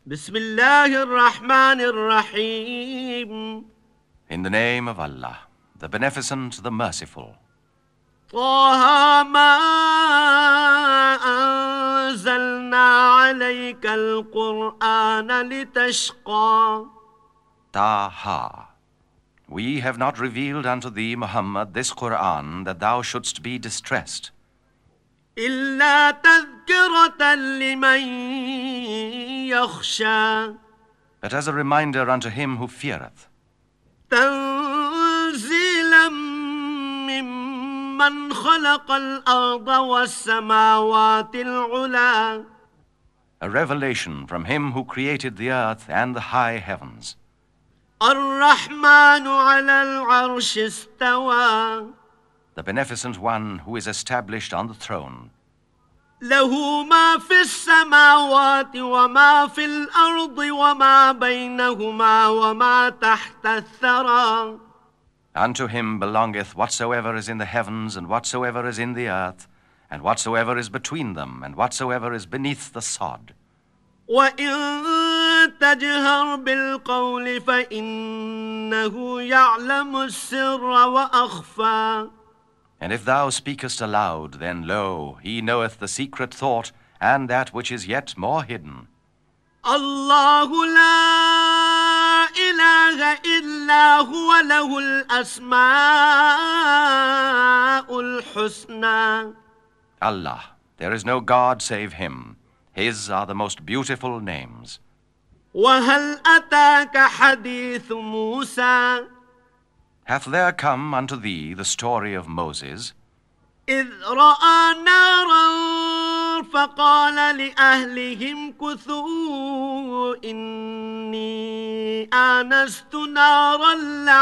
بسم الله الرحمن الرحيم. In the name of Allah, the Beneficent, the Merciful. طه ما أنزلنا عليك القرآن لتشقى. Taha. We have not revealed unto thee, Muhammad, this Qur'an, that thou shouldst be distressed, إلا تذكرة لمن يخشى. but as a reminder unto him who feareth, تنزيلا ممن خلق الأرض والسماوات العلى. a revelation from him who created the earth and the high heavens. الرحمن على العرش استوى. The Beneficent One who is established on the throne. له ما في السماوات وما في الأرض وما بينهما وما تحت الثرى. Unto him belongeth whatsoever is in the heavens and whatsoever is in the earth, and whatsoever is between them and whatsoever is beneath the sod. وإن تجهر بالقول فإنه يعلم السر وأخفى. And if thou speakest aloud, then lo, he knoweth the secret thought and that which is yet more hidden. الله لا إله إلا هو له الأسماء الحسنى. Allah, there is no God save him. His are the most beautiful names. وهل أتاك حديث موسى. Hath there come unto thee the story of Moses, إذ رأى نارا فقال لأهلهم كثوا إني آنست نارا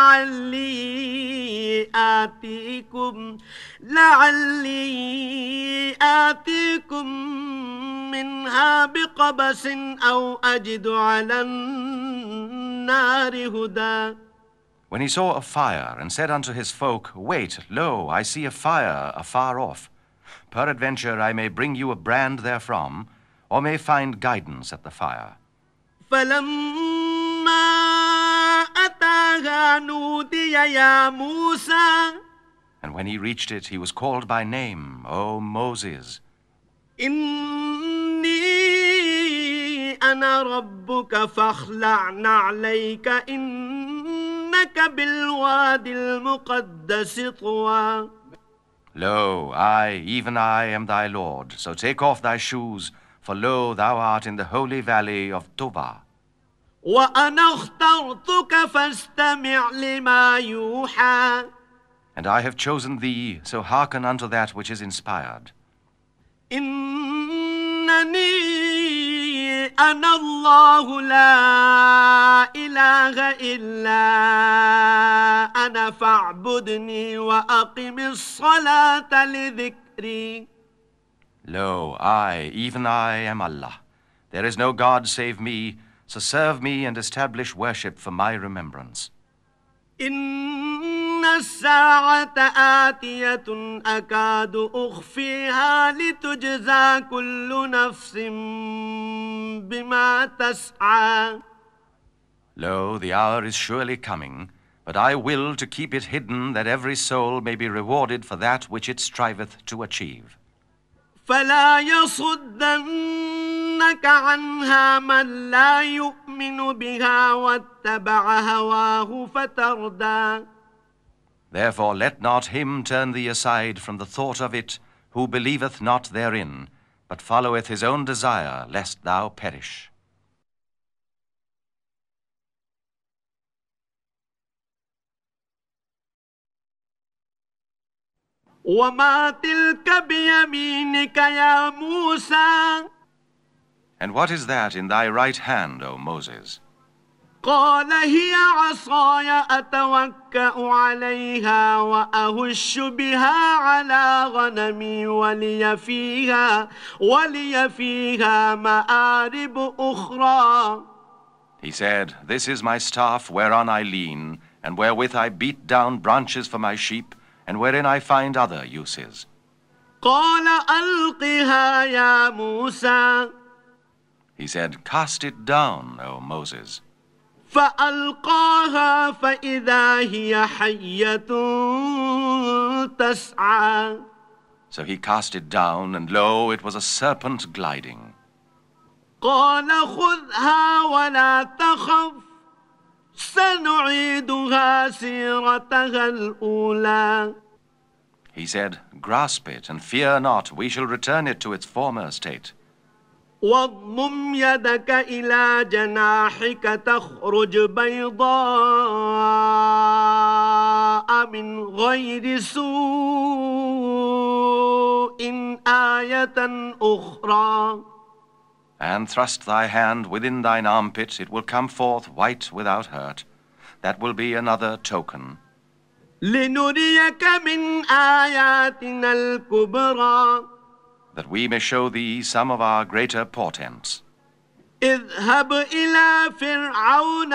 لعلي آتيكم منها بقبس أو أجد على النار هدى. when he saw a fire, and said unto his folk, Wait, lo, I see a fire afar off. Peradventure I may bring you a brand therefrom, or may find guidance at the fire. فلما أتاها نودي يا موسى. And when he reached it, he was called by name, O Moses. إني أنا ربك فاخلع نعليك إنك بالواد المقدس طوى. Lo, I, even I, am thy Lord, so take off thy shoes, for lo, thou art in the holy valley of Tuba. وأنا اخترتك فاستمع لما يوحى. And I have chosen thee, so hearken unto that which is inspired. إنني أنا الله لا إله إلا أنا فاعبدني وأقم الصلاة لذكري. Lo, I, even I, am Allah. There is no God save me, so serve me and establish worship for my remembrance. إن الساعة آتية أكاد أخفيها لتجزى كل نفس بما تسعى. Lo, the hour is surely coming, but I will to keep it hidden, that every soul may be rewarded for that which it striveth to achieve. فلا يصدنك عنها من لا يؤمن بها واتبع هواه فتردى. Therefore let not him turn thee aside from the thought of it, who believeth not therein, but followeth his own desire, lest thou perish. وما تلك بيمينك يا موسى. And what is that in thy right hand, O Moses? قال هي عصاي أتوكأ عليها وأهش بها على غنمي ولي فيها مآرب أخرى. He said, This is my staff whereon I lean, and wherewith I beat down branches for my sheep, and wherein I find other uses. قال ألقها يا موسى. He said, "Cast it down, O Moses." فألقاها فإذا هي حية تسعى. So he cast it down, and lo, it was a serpent gliding. قال خذها ولا تخف سنعيدها سيرتها الأولى. He said, "Grasp it, and fear not, we shall return it to its former state." واضمم يدك إلى جناحك تخرج بيضاء من غير سوء آية أخرى. And thrust thy hand within thine armpit, it will come forth white without hurt. That will be another token. لنريك من آياتنا الكبرى. That we may show thee some of our greater portents. اذهب إلى فرعون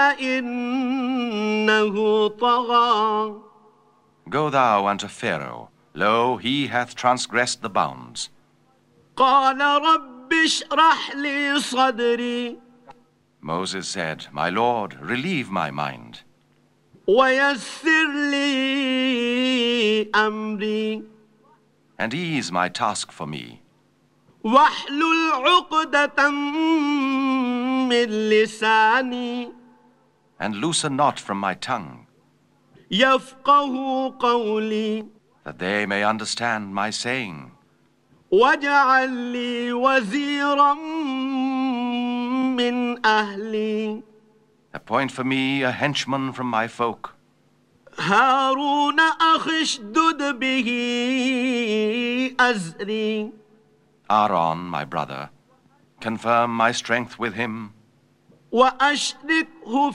إنه طغى. Go thou unto Pharaoh. Lo, he hath transgressed the bounds. قال رب اشرح لي صدري. Moses said, "My Lord, relieve my mind, ويسر لي أمري. and ease my task for me, واحلل عقدة من لساني. and loose a knot from my tongue, يفقه قولي. that they may understand my saying. واجعل لي وزيرا من أهلي. Appoint for me a henchman from my folk, هارون أخي اشدد به أزري. Aaron, my brother. Confirm my strength with him, وأشركه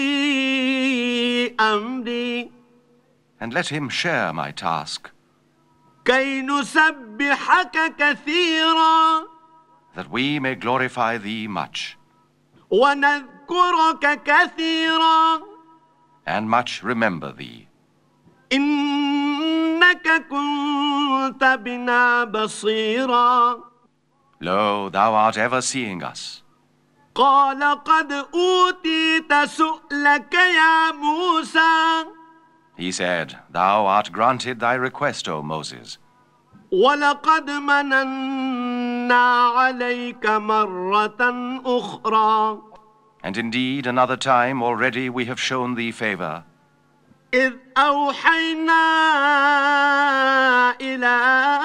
في أمري. and let him share my task, كي نسبحك كثيرا. that we may glorify thee much, ونذكرك كثيرا. and much remember thee. إنك كنت بنا بصيرا. Lo, thou art ever seeing us. قال قد أوتيت سؤلك يا موسى. He said, "Thou art granted thy request, O Moses. ولقد مننا عليك مرة أخرى. And indeed, another time already we have shown thee favor, إذ أوحينا إلى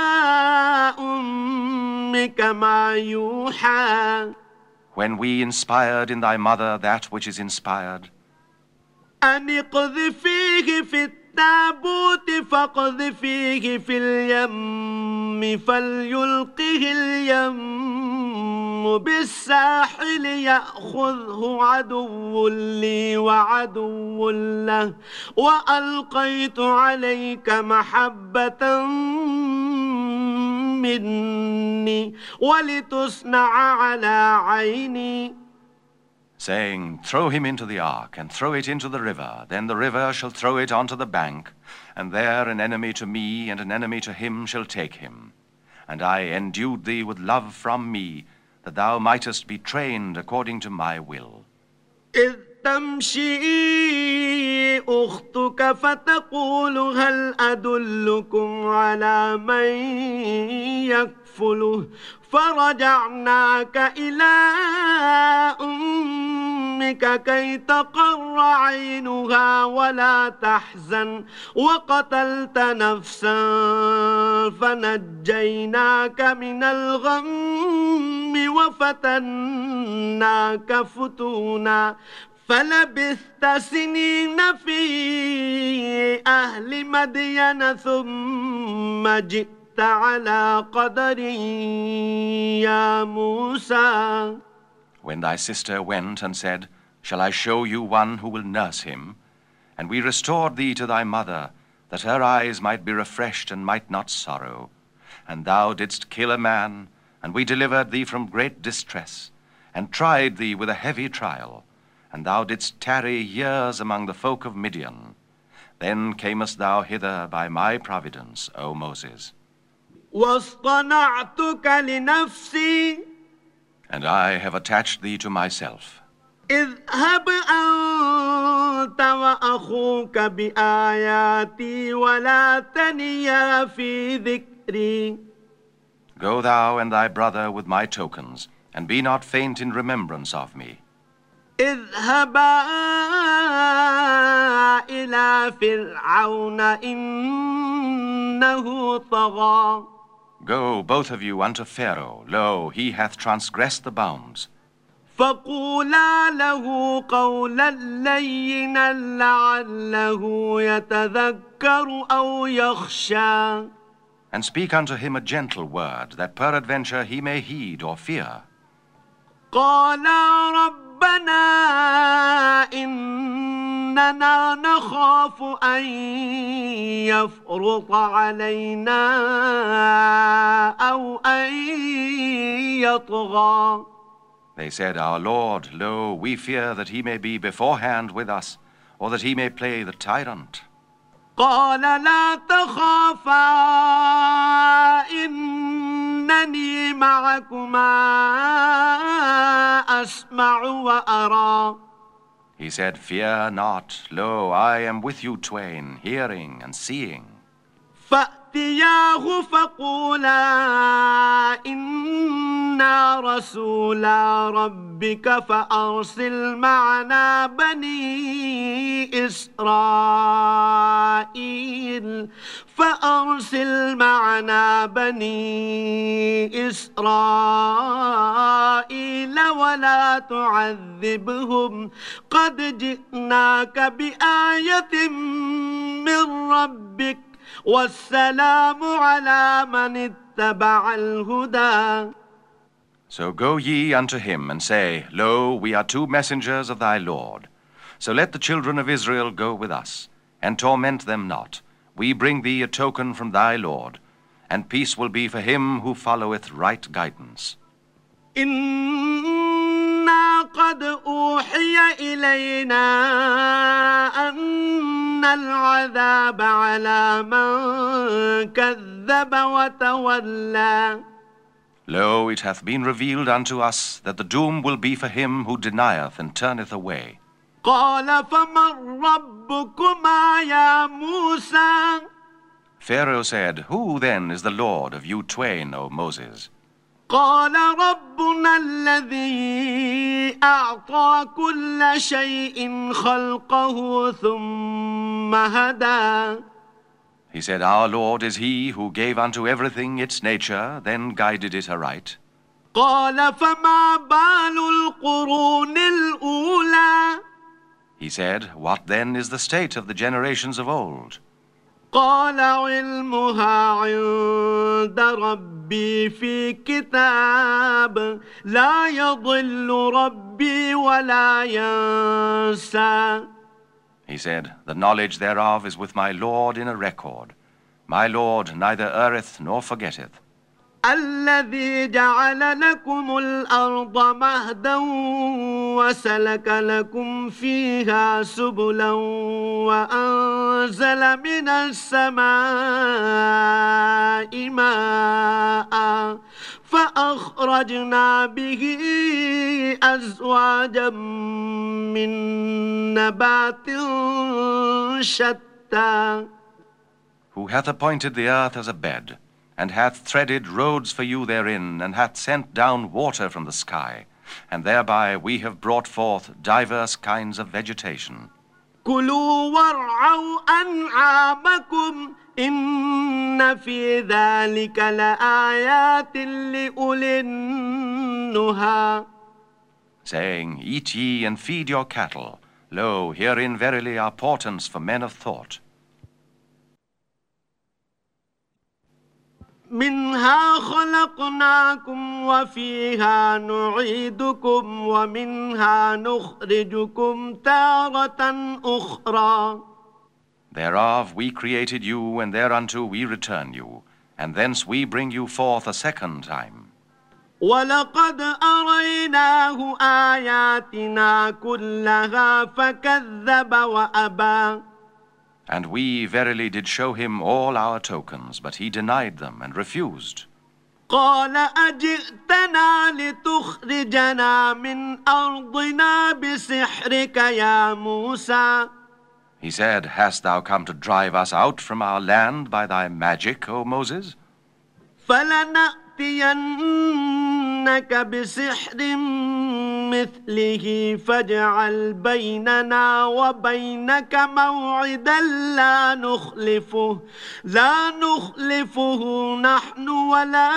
أمك ما يوحى. when we inspired in thy mother that which is inspired, أن اقذفيه في التابوت فاقذفيه في اليم فليلقه اليم بالساحل يأخذه عدو لي وعدو له وألقيت عليك محبة مني ولتصنع على عيني. saying, "Throw him into the ark, and throw it into the river. Then the river shall throw it onto the bank, and there an enemy to me and an enemy to him shall take him. And I endued thee with love from me, that thou mightest be trained according to my will." إذ تمشي أختك فتقول هل أدلكم على من يكفله فرجعناك إلى أمك كي تقر عينها ولا تحزن وقتلت نفسا فنجيناك من الغم وفتناك فتونا فلبثت سنين في أهل مدين ثم جئت على قدر يا موسى. When thy sister went and said, "Shall I show you one who will nurse him?" And we restored thee to thy mother, that her eyes might be refreshed and might not sorrow. And thou didst kill a man, and we delivered thee from great distress, and tried thee with a heavy trial. And thou didst tarry years among the folk of Midian. Then camest thou hither by my providence, O Moses. واصطنعتك لنفسي. And I have attached thee to myself. اذهب أنت وأخوك بآياتي ولا تنيا في ذكري. Go thou and thy brother with my tokens, and be not faint in remembrance of me. اذهبا إلى فرعون إنه طغى. Go, both of you, unto Pharaoh. Lo, he hath transgressed the bounds. فقولا له قولا لينا لعله يتذكر أو يخشى. And speak unto him a gentle word, that peradventure he may heed or fear. قالا ربنا إننا نخاف أن يفرط علينا أو أن يطغى. They said, Our Lord, lo, we fear that he may be beforehand with us, or that he may play the tyrant. قال لا تخافا إنني معكما أسمع وأرى. He said, Fear not, lo, I am with you twain, hearing and seeing. فأتياه فقولا إنا رسولا ربك فأرسل معنا بني إسرائيل ولا تعذبهم قد جئناك بآية من ربك والسلام على من اتبع الهدى. So go ye unto him, and say, Lo, we are two messengers of thy Lord. So let the children of Israel go with us, and torment them not. We bring thee a token from thy Lord, and peace will be for him who followeth right guidance. إنا قد أوحي إلينا أن العذاب على من كذب وتولى. Lo, it hath been revealed unto us that the doom will be for him who denieth and turneth away. قال فمن ربكما يا موسى. Pharaoh said, Who then is the Lord of you twain, O Moses? قال ربنا الذي أعطى كل شيء خلقه ثم هدى. He said, Our Lord is he who gave unto everything its nature, then guided it aright. قال فما بال القرون الأولى. He said, What then is the state of the generations of old? قال علمها عند ربي في كتاب لا يضل ربي ولا ينسى. He said, The knowledge thereof is with my Lord in a record. My Lord neither erreth nor forgetteth. الذي جعل لكم الأرض مهدا وسلك لكم فيها سبلا وأنزل من السماء ماء فأخرجنا به أزواجا من نبات شتى. Who hath appointed the earth as a bed, and hath threaded roads for you therein, and hath sent down water from the sky, and thereby we have brought forth diverse kinds of vegetation. كلوا وارعوا أنعامكم إن في ذلك لآيات لأولي النهى. Saying, Eat ye and feed your cattle. Lo, herein verily are portents for men of thought. منها خلقناكم وفيها نعيدكم ومنها نخرجكم تارة أخرى. Thereof we created you, and thereunto we return you, and thence we bring you forth a second time. ولقد أريناه آياتنا كلها فكذب وأبى. And we verily did show him all our tokens, but he denied them and refused. قال أجئتنا لتخرجنا من أرضنا بسحرك يا موسى. He said, Hast thou come to drive us out from our land by thy magic, O Moses? فلنأتينك بسحر مثله فاجعل بيننا وبينك موعدا لا نخلفه نحن ولا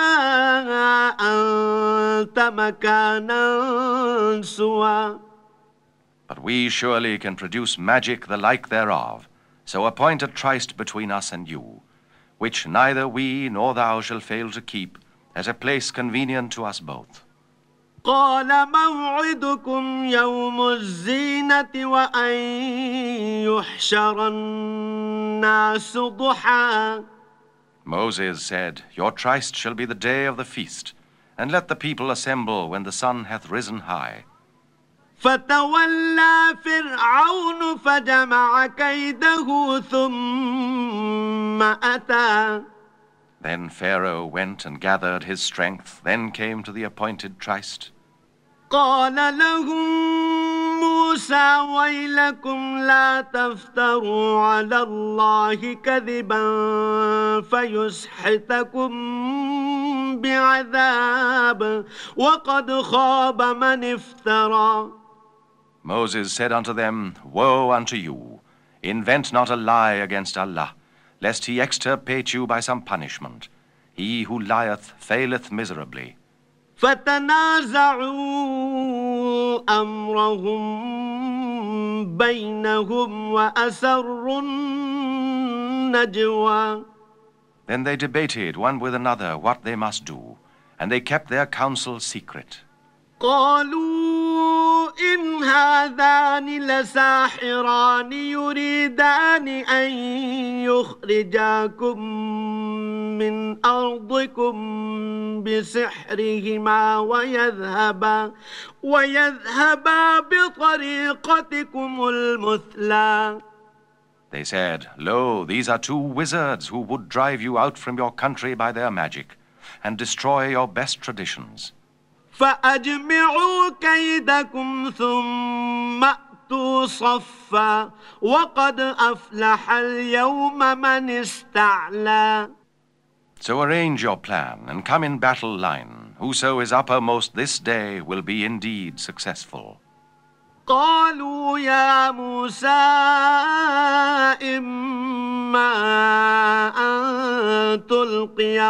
أنت مكانا سوى. But we surely can produce magic the like thereof, so appoint a tryst between us and you, which neither we nor thou shall fail to keep, at a place convenient to us both. قال موعدكم يوم الزينة وأن يحشر الناس ضحى. Moses said, Your tryst shall be the day of the feast, and let the people assemble when the sun hath risen high. فتولى فرعون فجمع كيده ثم أتى. Then Pharaoh went and gathered his strength, then came to the appointed tryst. قال لهم موسى ويلكم لا تفتروا على الله كذبا فيسحتكم بعذاب وقد خاب من افترى. Moses said unto them, Woe unto you! Invent not a lie against Allah, lest he extirpate you by some punishment. He who lieth faileth miserably. فتنازعوا أمرهم بينهم وأسروا النجوى. Then they debated one with another what they must do, and they kept their counsel secret. قالوا إن هذان لساحران يريدان أن يخرجاكم من أرضكم بسحرهما ويذهبا بطريقتكم المثلى. They said, Lo, these are two wizards who would drive you out from your country by their magic, and destroy your best traditions. فأجمعوا كيدكم ثم أتوا صفا وقد أفلح اليوم من استعلى. So arrange your plan and come in battle line. Whoso is uppermost this day will be indeed successful. قالوا يا موسى إما أن تلقي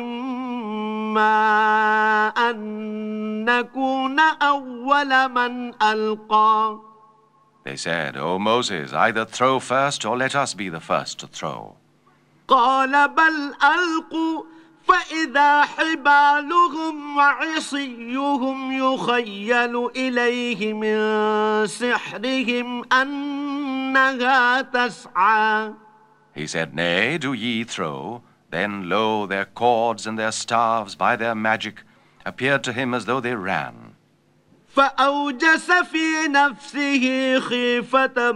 وإما أن نكون أول من ألقى. They said, O Moses, either throw first or let us be the first to throw. قال بل ألقوا فإذا حبالهم وعصيهم يخيل إليه من سحرهم أنها تسعى. He said, Nay, do ye throw. Then, lo, their cords and their staves by their magic appeared to him as though they ran. فأوجس في نفسه خيفة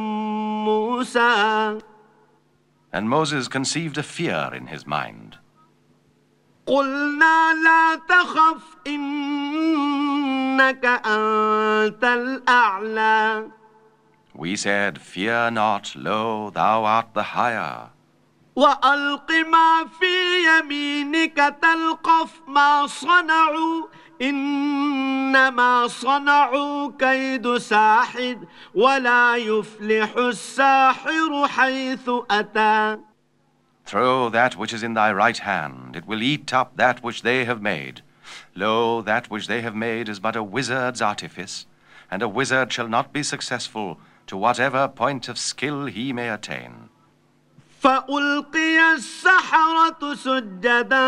موسى. And Moses conceived a fear in his mind. قلنا لا تخف إنك أنت الأعلى. We said, Fear not, lo, thou art the higher. وألق ما في يمينك تلقف ما صنعوا إنما صنعوا كيد ساحر ولا يفلح الساحر حيث أتى. Throw that which is in thy right hand, it will eat up that which they have made. Lo, that which they have made is but a wizard's artifice, and a wizard shall not be successful to whatever point of skill he may attain. فألقي السحرة سجدا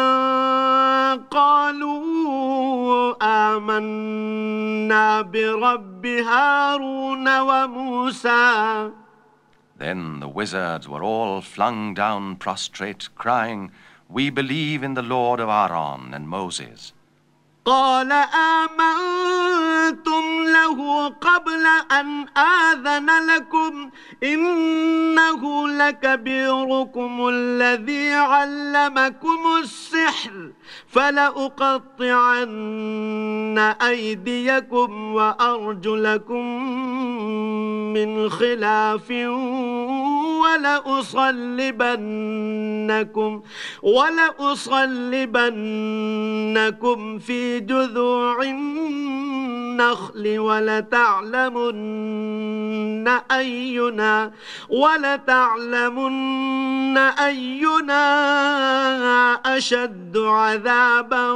قالوا آمنا برب هارون وموسى. Then the wizards were all flung down prostrate, crying, We believe in the Lord of Aaron and Moses. قال آمنتم له قبل أن آذن لكم إنه لكبيركم الذي علمكم السحر فلأقطعن أيديكم وأرجلكم من خلاف ولأصلبنكم في جذوع النخل ولتعلمن أينا أشد عذابا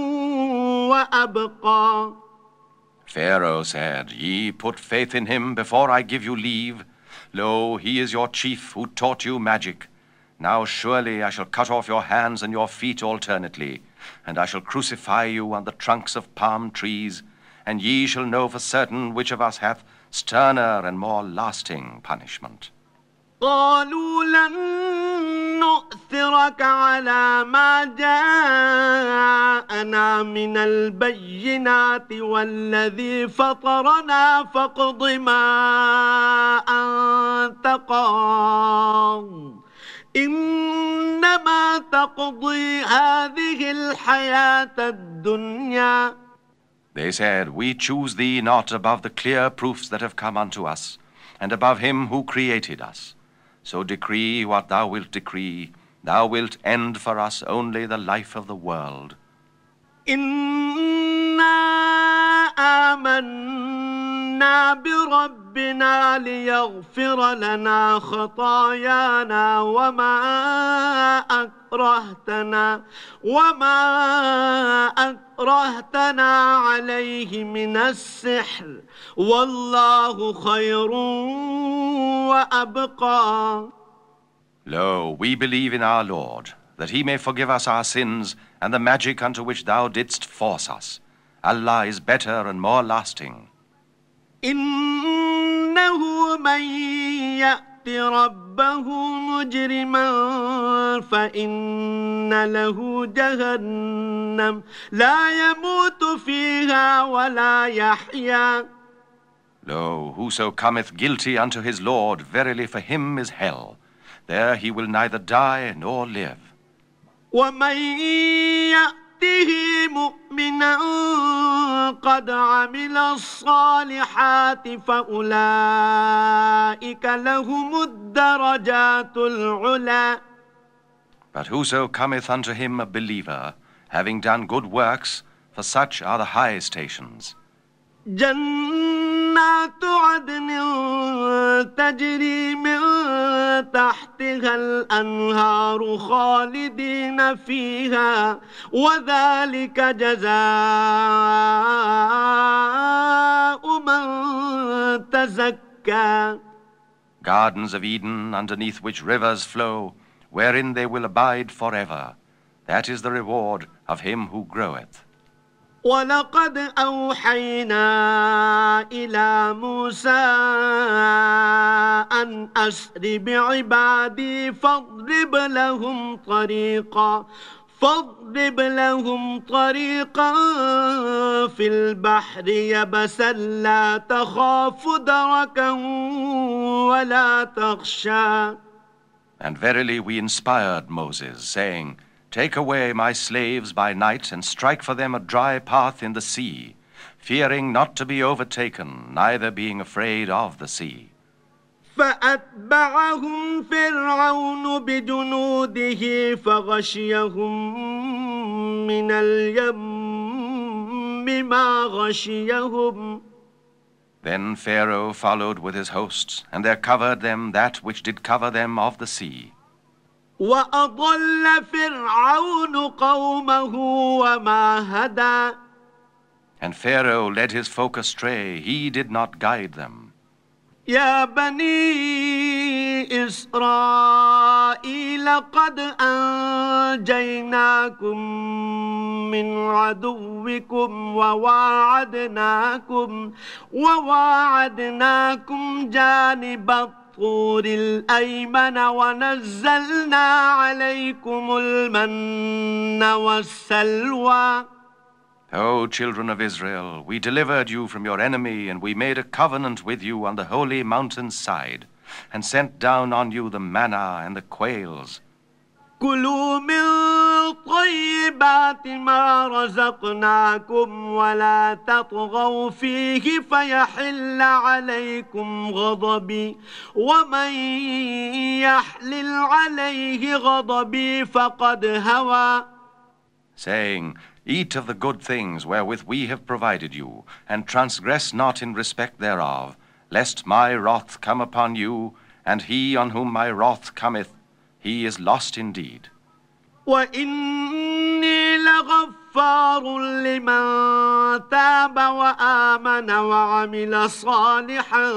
وأبقى. Pharaoh said, Ye put faith in him before I give you leave. Lo, he is your chief who taught you magic. Now surely I shall cut off your hands and your feet alternately, and I shall crucify you on the trunks of palm trees, and ye shall know for certain which of us hath sterner and more lasting punishment. قالوا لن نؤثرك على ما جاءنا من البينات والذي فطرنا فاقض ما أنت قاض إنما تقضي هذه الحياة الدنيا. They said, We choose thee not above the clear proofs that have come unto us, and above him who created us. So decree what thou wilt decree. Thou wilt end for us only the life of the world. إنا آمنا بربنا ليغفر لنا خطايانا وما أكرهتنا عليه من السحر والله خير وأبقى. Lo, we believe in our Lord, that he may forgive us our sins and the magic unto which thou didst force us. Allah is better and more lasting. إنه من يأت ربه مجرما فإن له جهنم لا يموت فيها ولا يحيا. Lo, whoso cometh guilty unto his Lord, verily for him is hell. There he will neither die nor live. ومن يأته مؤمنا قد عمل الصالحات فأولئك لهم الدرجات العلى. But whoso cometh unto him a believer, having done good works, for such are the high stations. جنات عدن تجري من تحتها الأنهار خالدين فيها وذلك جزاء من تزكى. Gardens of Eden, underneath which rivers flow, wherein they will abide forever. That is the reward of him who groweth. ولقد أوحينا إلى موسى أن أسر بعبادي فاضرب لهم طريقا في البحر يبسا لا تخاف دركا ولا تخشى. And verily we inspired Moses, saying, Take away my slaves by night, and strike for them a dry path in the sea, fearing not to be overtaken, neither being afraid of the sea. فأتبعهم فرعون بجنوده فغشيهم من اليم ما غشيهم. Then Pharaoh followed with his hosts, and there covered them that which did cover them of the sea. وأضل فرعون قومه وما هدى. And Pharaoh led his folk astray, he did not guide them. يا بني إسرائيل قد أنجيناكم من عدوكم وواعدناكم جانب الطور الأيمن ونزلنا عليكم المن والسلوى. O children of Israel, we delivered you from your enemy, and we made a covenant with you on the holy mountain's side, and sent down on you the manna and the quails. كلوا من طيبات ما رزقناكم ولا تطغوا فيه فيحل عليكم غضبي ومن يحلل عليه غضبي فقد هوى. Saying, Eat of the good things wherewith we have provided you, and transgress not in respect thereof, lest my wrath come upon you, and he on whom my wrath cometh, he is lost indeed. وإني لغفار لمن تاب وآمن وعمل صالحا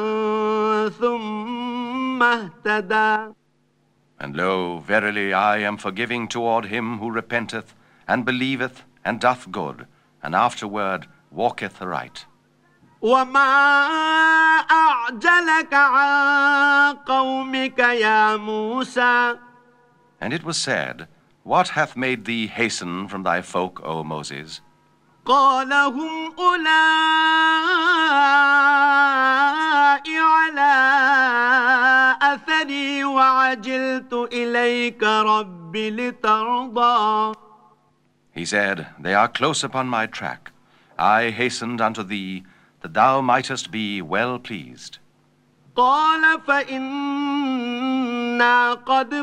ثم اهتدى. And lo, verily I am forgiving toward him who repenteth, and believeth, and doth good, and afterward walketh aright. وما أعجلك عن قومك يا موسى. And it was said, What hath made thee hasten from thy folk, O Moses? قال هم أولئك على أثري وعجلت إليك رب لترضى. He said, They are close upon my track. I hastened unto thee, that thou mightest be well pleased. قال فإنا قد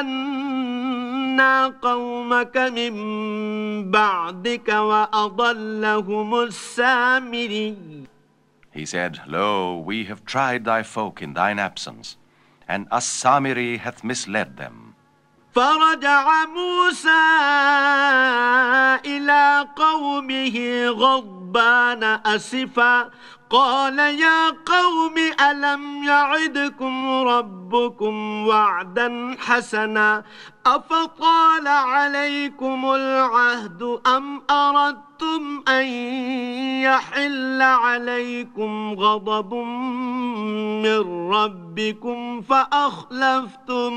فتنا قومك من بعدك وأضلهم السامري. He said, Lo, we have tried thy folk in thine absence, and As-Samiri hath misled them. فرجع موسى إلى قومه غضبان أسفا قال يا قوم ألم يعدكم ربكم وعدا حسنا أفطال عليكم العهد أم أردتم أن يحل عليكم غضب من ربكم فأخلفتم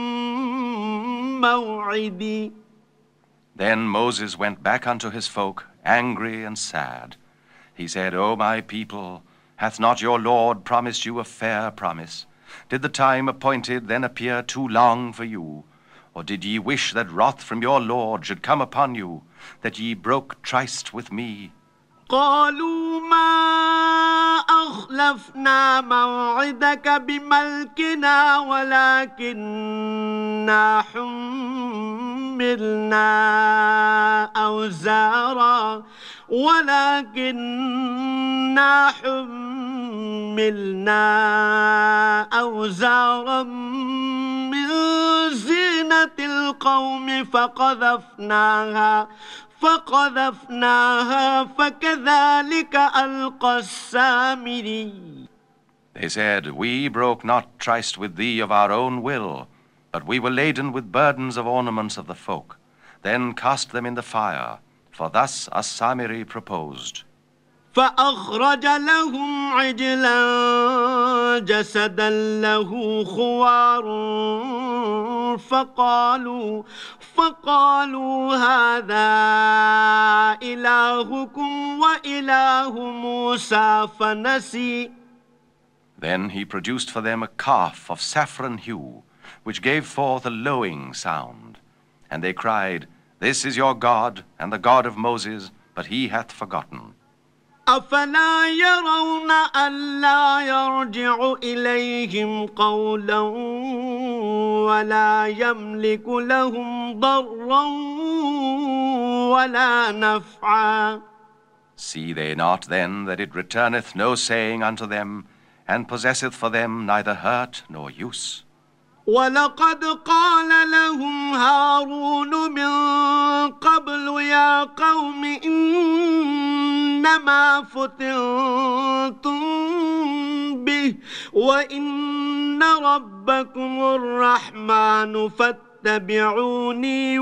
موعدي. Then Moses went back unto his folk, angry and sad. He said, O my people, hath not your Lord promised you a fair promise? Did the time appointed then appear too long for you? Or did ye wish that wrath from your Lord should come upon you, that ye broke tryst with me? قالوا ما أخلفنا موعدك بملكنا ولكننا حملنا أوزارا من زينة القوم فقذفناها فكذلك ألقى السامري. They said, We broke not tryst with thee of our own will, but we were laden with burdens of ornaments of the folk, then cast them in the fire, for thus As-Samiri proposed. فأخرج لهم عجلا جسدا له خوار فقالوا هذا إلهكم وإله موسى فنسي. Then he produced for them a calf of saffron hue, which gave forth a lowing sound. And they cried, This is your God, and the God of Moses, but he hath forgotten. أفلا يرون ألا يرجع إليهم قولا ولا يملك لهم ضرا ولا نفعا. See they not then that it returneth no saying unto them, and possesseth for them neither hurt nor use? ولقد قال لهم هارون من قبل يا قوم إنما فتنتم به وإن ربكم الرحمن فاتبعوني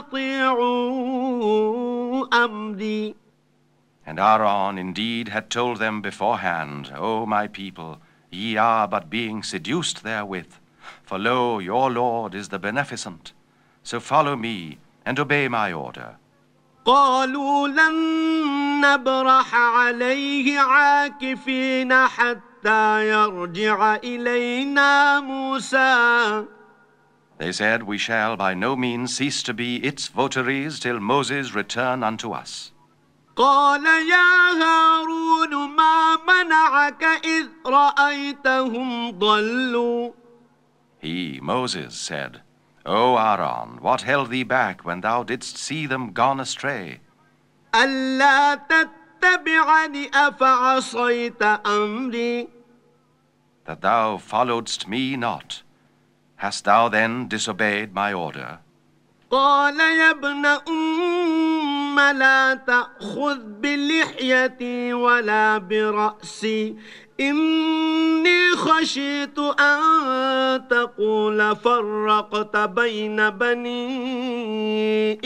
وأطيعوا أمري. And Aaron indeed had told them beforehand, O my people, ye are but being seduced therewith. For lo, your Lord is the beneficent. So follow me, and obey my order. قالوا لن نبرح عليه عاكفين حتى يرجع إلينا موسى. They said, We shall by no means cease to be its votaries till Moses return unto us. قال يا هارون ما منعك إذ رأيتهم ضلوا. He, Moses, said, O Aaron, what held thee back when thou didst see them gone astray? ألا تتبعني أفعصيت أمري. That thou followedst me not. Hast thou then disobeyed my order? قال يا ابن أم لا تأخذ بلحيتي ولا برأسي إني خشيت أن تقول فرقت بين بني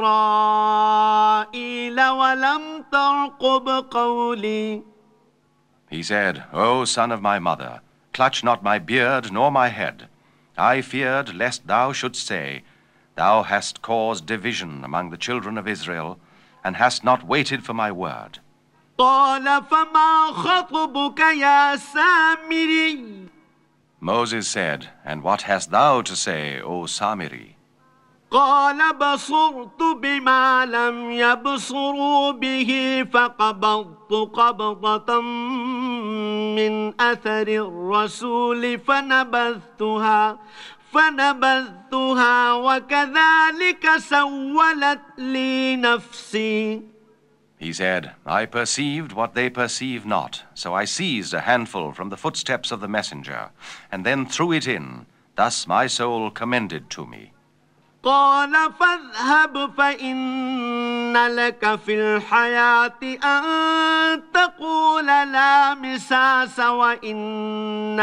إسرائيل ولم ترقب قولي. He said, O son of my mother, clutch not my beard nor my head. I feared lest thou shouldst say, Thou hast caused division among the children of Israel, and hast not waited for my word. قال فما خطبك يا سامري. Moses said, And what hast thou to say, O Samiri? قال بصرت بما لم يبصروا به فقبضت قبضة من أثر الرسول فنبذتها وكذلك سولت لي نفسي. He said, I perceived what they perceive not, so I seized a handful from the footsteps of the messenger, and then threw it in. Thus my soul commended to me. قال فاذهب فإن لك في الحياة أن تقول لا مساس وإن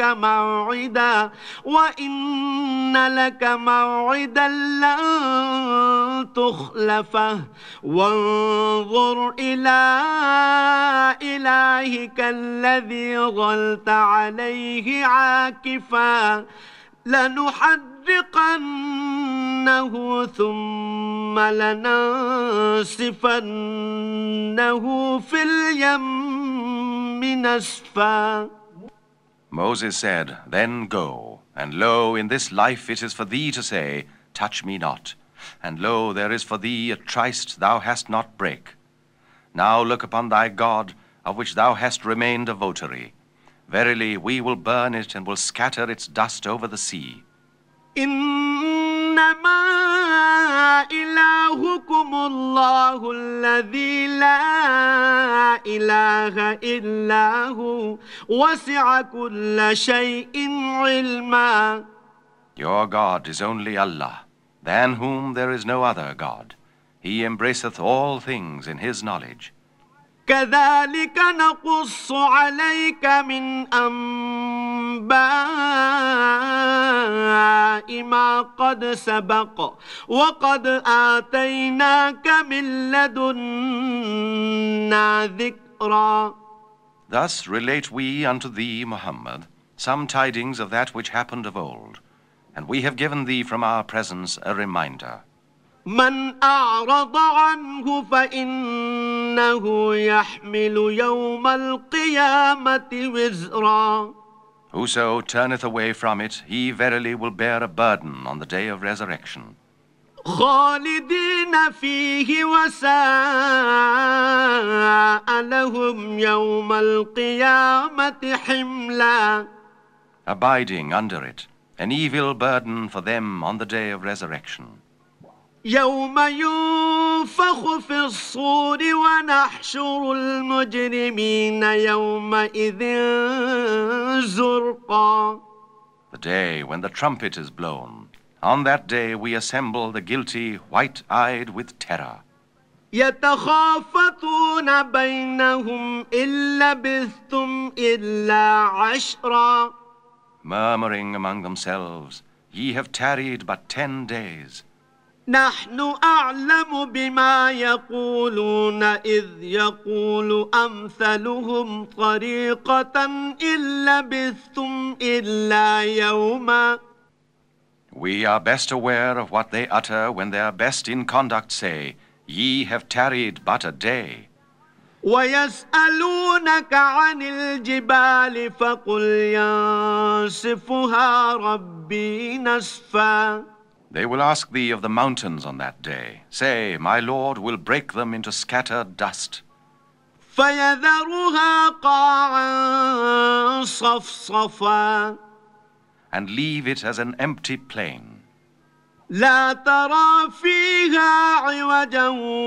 لك موعدا لن تخلفه وانظر إلى إلهك الذي ظلت عليه عاكفا لنحرقنه ثم لننسفنه في اليم نسفا. Moses said, Then go, and lo, in this life it is for thee to say, Touch me not, and lo, there is for thee a tryst thou hast not break. Now look upon thy God, of which thou hast remained a votary. Verily, we will burn it and will scatter its dust over the sea. إنما إلهكم الله الذي لا إله إلا هو وسع كل شيء علما. Your God is only Allah, than whom there is no other God. He embraceth all things in his knowledge. كذلك نقص عليك من أنباء ما قد سبق وقد آتيناك من لدنا ذكرا. Thus relate we unto thee, Muhammad, some tidings of that which happened of old, and we have given thee from our presence a reminder. من أعرض عنه فإنه يحمل يوم القيامة وزرا. Whoso turneth away from it, he verily will bear a burden on the day of resurrection. خالدين فيه وساء لهم يوم القيامة حملا. Abiding under it, an evil burden for them on the day of resurrection. يوم ينفخ في الصور ونحشر المجرمين يومئذ زرقا. The day when the trumpet is blown, on that day we assemble the guilty white-eyed with terror. يتخافتون بينهم إن لبثتم إلا عشرا. Murmuring among themselves, Ye have tarried but 10 days. نحن أعلم بما يقولون إذ يقول أمثلهم طريقة إن لبثتم إلا يوما. We are best aware of what they utter when their best in conduct say, Ye have tarried but a day. ويسألونك عن الجبال فقل ينسفها ربي نسفا. They will ask thee of the mountains on that day. Say, my Lord will break them into scattered dust. فيذرها قاعا صفصفا. And leave it as an empty plain. لا ترى فيها عوجا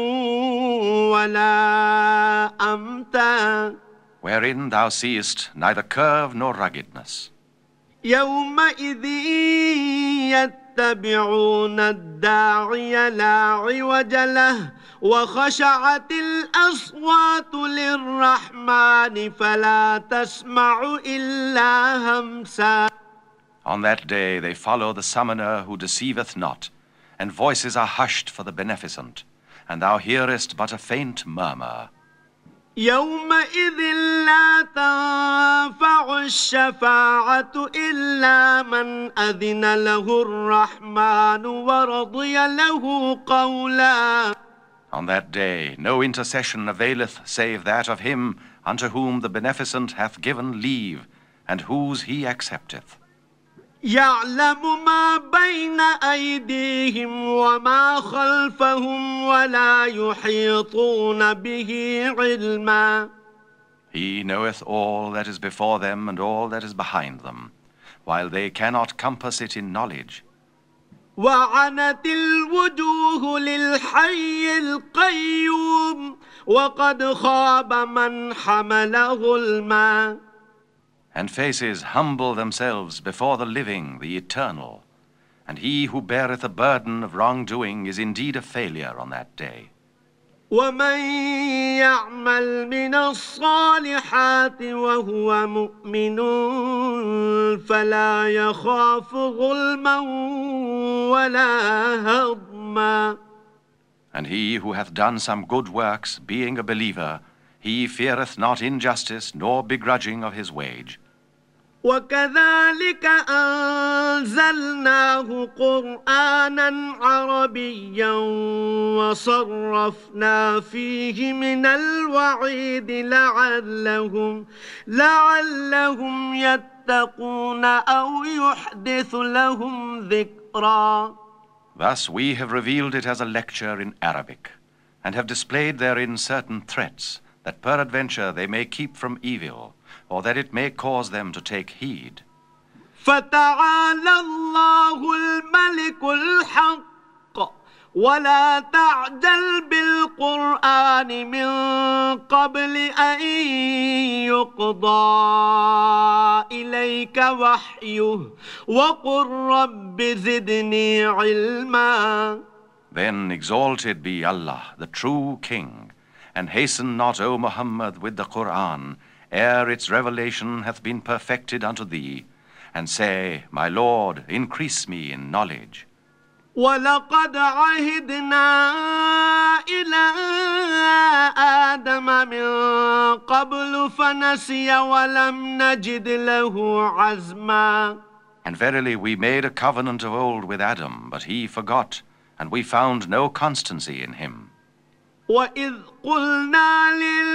ولا أمتا. Wherein thou seest neither curve nor ruggedness. يومئذ يتبعون الداعي لا عوج له وخشعت الأصوات للرحمن فلا تسمع إلا همسا. On that day they follow the summoner who deceiveth not, and voices are hushed for the beneficent, and thou hearest but a faint murmur. يومئذ لا تنفع الشفاعة إلا من أذن له الرحمن ورضي له قولا. On that day no intercession availeth save that of him unto whom the beneficent hath given leave, and whose he accepteth. يعلم ما بين أيديهم وما خلفهم ولا يحيطون به علما. He knoweth all that is before them and all that is behind them, while they cannot compass it in knowledge. وعنت الوجوه للحي القيوم وقد خاب من حمل ظلما. And faces humble themselves before the living, the eternal. And he who beareth a burden of wrongdoing is indeed a failure on that day. ومن يعمل من الصالحات وهو مؤمن فلا يخاف ظلما ولا هضما. And he who hath done some good works, being a believer, he feareth not injustice nor begrudging of his wage. وكذلك أنزلناه قرآنا عربيا وصرفنا فيه من الوعيد لعلهم يتقون أو يحدث لهم ذكرا. Thus we have revealed it as a lecture in Arabic, and have displayed therein certain threats, that peradventure they may keep from evil, or that it may cause them to take heed. فتعالى الله الملك الحق ولا تعجل بالقرآن من قبل أن يقضى إليك وحيه وقل رب زدني علما. Then exalted be Allah, the true King, and hasten not, O Muhammad, with the Qur'an, ere its revelation hath been perfected unto thee, and say, my Lord, increase me in knowledge. وَلَقَدْ عَهِدْنَا إِلَىٰ آدَمَ مِن قَبْلُ فَنَسِيَ وَلَمْ نَجِدْ لَهُ عَزْمًا. And verily we made a covenant of old with Adam, but he forgot, and we found no constancy in him. وَإِذْ قُلْنَا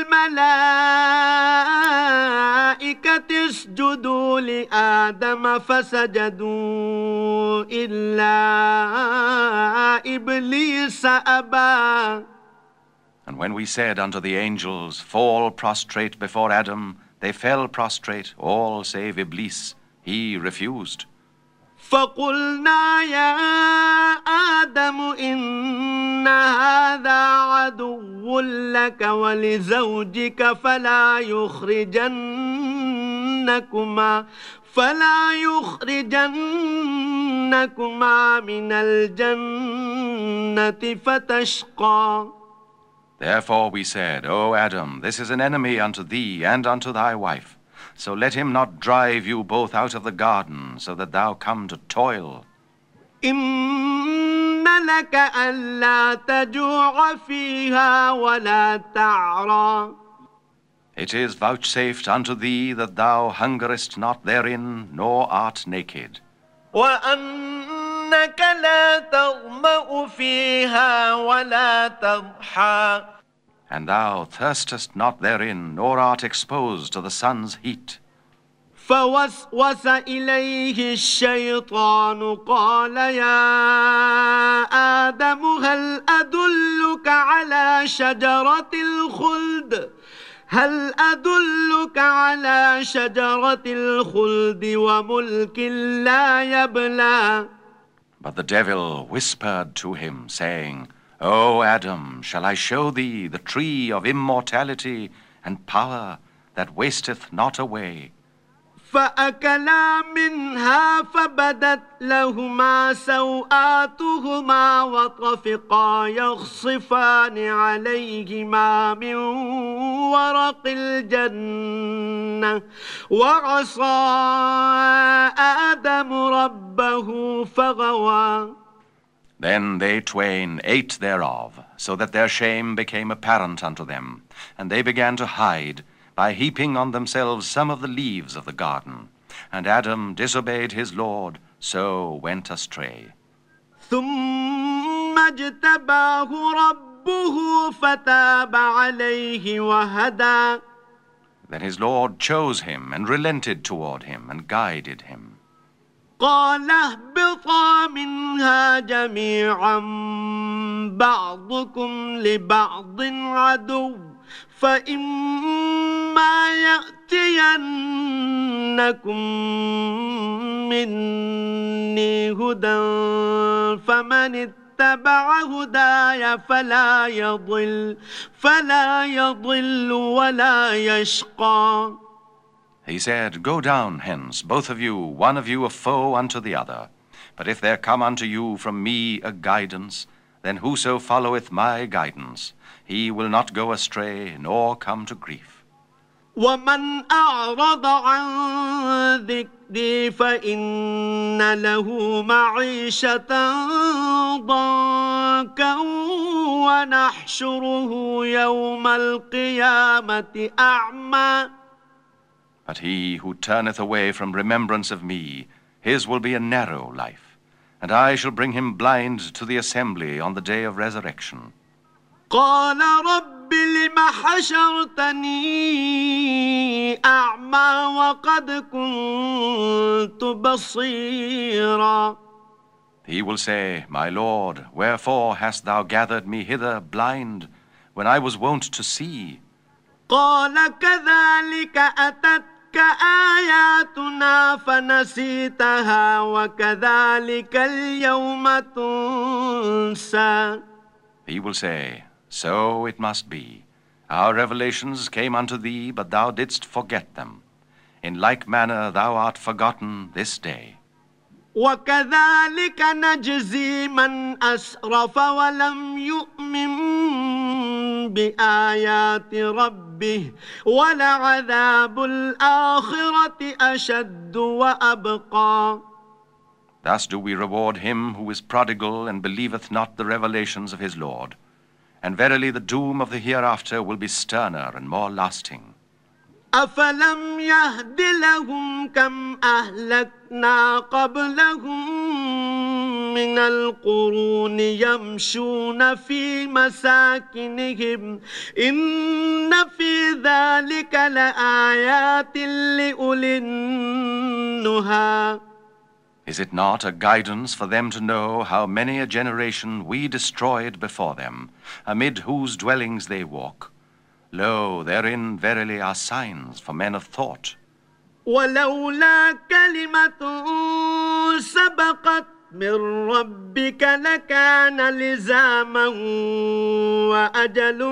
لِلْمَلَائِكَةِ اسْجُدُوا لِآدَمَ فَسَجَدُوا إِلَّا إِبْلِيسَ أَبَى. And when we said unto the angels, fall prostrate before Adam, they fell prostrate, all save Iblis. He refused. فقلنا يا آدم إن هذا عدو لك ولزوجك فلا يخرجنكما من الجنة فتشقى. Therefore we said, O Adam, this is an enemy unto thee and unto thy wife. So let him not drive you both out of the garden, so that thou come to toil. إن لك ألا تجوع فيها ولا تعرى. It is vouchsafed unto thee that thou hungerest not therein, nor art naked. وأنك إنك لا تظمأ فيها ولا تضحى. And thou thirstest not therein, nor art exposed to the sun's heat. فوسوس إليه الشيطان قال يا آدم هل أدلك على شجرة الخلد وملك لا يبلى. But the devil whispered to him, saying, O Adam, shall I show thee the tree of immortality and power that wasteth not away? فأكلا منها فبدت لهما سوآتهما وطفقا يخصفان عليهما من ورق الجنة وعصى آدم ربه فغوى. Then they twain ate thereof, so that their shame became apparent unto them, and they began to hide, by heaping on themselves some of the leaves of the garden. And Adam disobeyed his Lord, so went astray. ثم اجتباه ربه فتاب عليه وهدى. Then his Lord chose him and relented toward him and guided him. قال اهبطا منها جميعا بعضكم لبعض عدو فإما يأتينكم مني هدى فمن اتبع هداي فلا يضل ولا يشقى. He said, Go down hence, both of you, one of you a foe unto the other. But if there come unto you from me a guidance, then whoso followeth my guidance, he will not go astray, nor come to grief. ومن أعرض عن ذكري فإن له معيشة ضنكا ونحشره يوم القيامة أعمى. But he who turneth away from remembrance of me, his will be a narrow life, and I shall bring him blind to the assembly on the day of resurrection. قال رب لم حشرتني أعمى وقد كنت بصيرا. He will say, My Lord, wherefore hast thou gathered me hither blind, when I was wont to see? قال كذلك أتتك آياتنا فنسيتها وكذلك اليوم تنسى. He will say, So it must be. Our revelations came unto thee, but thou didst forget them. In like manner thou art forgotten this day. وكذلك نجزي من أسرف ولم يؤمن بآيات ربه ولعذاب الآخرة أشد وأبقى. Thus do we reward him who is prodigal and believeth not the revelations of his Lord. And verily the doom of the hereafter will be sterner and more lasting. أفلم يهد لهم كم أهلكنا قبلهم من القرون يمشون في مساكنهم إن في ذلك لآيات لأولي النهى. Is it not a guidance for them to know how many a generation we destroyed before them, amid whose dwellings they walk? Lo, therein verily are signs for men of thought. ولولا كلمة سبقت من ربك لكان لزاما وأجل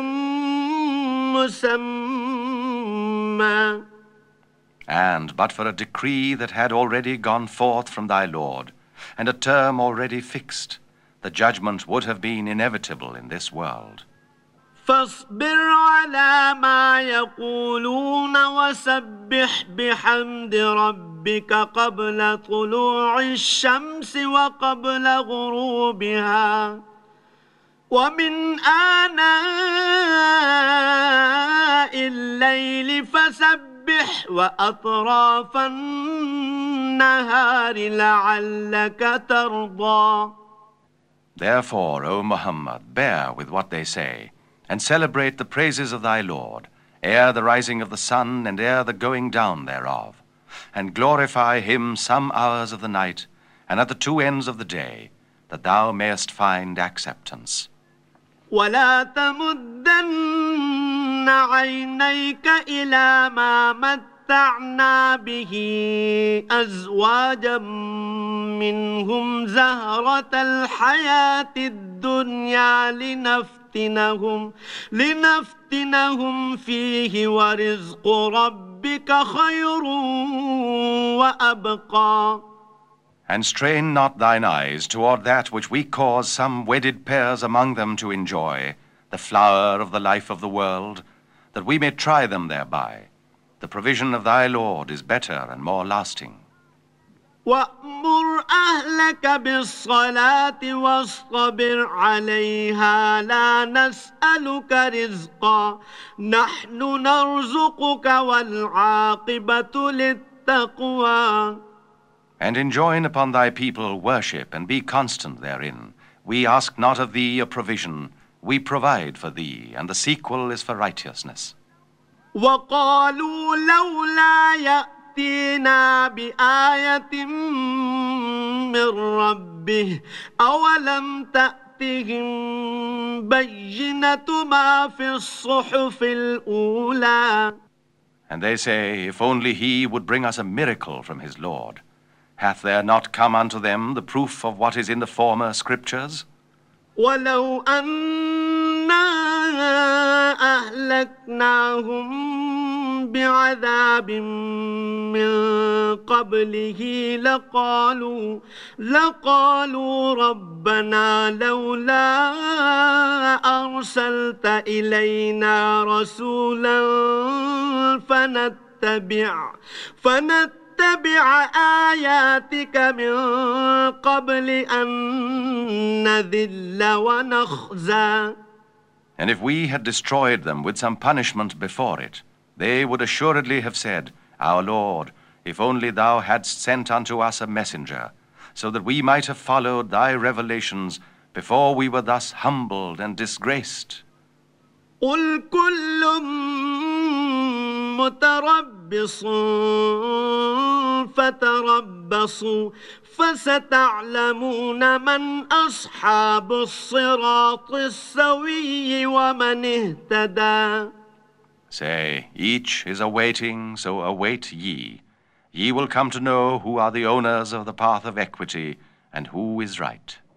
مسمى. And but for a decree that had already gone forth from thy Lord, and a term already fixed, the judgment would have been inevitable in this world. فاصبر على ما يقولون وسبح بحمد ربك قبل طلوع الشمس وقبل غروبها ومن آناء الليل فسبح وأطراف النهار لعلك ترضى. Therefore, O Muhammad, bear with what they say, and celebrate the praises of thy Lord, ere the rising of the sun and ere the going down thereof, and glorify him some hours of the night, and at the two ends of the day, that thou mayest find acceptance. ولا تمدن عينيك إلى ما متعنا به أزواجا منهم زهرة الحياة الدنيا لنفتنهم فيه ورزق ربك خير وأبقى. And strain not thine eyes toward that which we cause some wedded pairs among them to enjoy, the flower of the life of the world, that we may try them thereby. The provision of thy Lord is better and more lasting. وأمر أهلك بالصلاة واصطبر عليها لا نسألك رزقا نحن نرزقك والعاقبة للتقوى. And enjoin upon thy people worship, and be constant therein. We ask not of thee a provision, we provide for thee, and the sequel is for righteousness. وقالوا لولا يأتينا بآية من ربه أولم تأتهم بينة ما في الصحف الأولى. And they say, if only he would bring us a miracle from his Lord. Hath there not come unto them the proof of what is in the former scriptures? ولو أنا أهلكناهم بعذاب من قبله لقالوا ربنا لولا أرسلت إلينا رسولا فنتبع آياتك من قبل أن نذل ونخزى. And if we had destroyed them with some punishment before it, they would assuredly have said, Our Lord, if only thou hadst sent unto us a messenger, so that we might have followed thy revelations before we were thus humbled and disgraced. قل كل متربص فتربصوا فستعلمون من أصحاب الصراط السوي ومن اهتدى. Say, each is awaiting, so await ye. Ye will come to know who are the owners of the path of equity and who is right.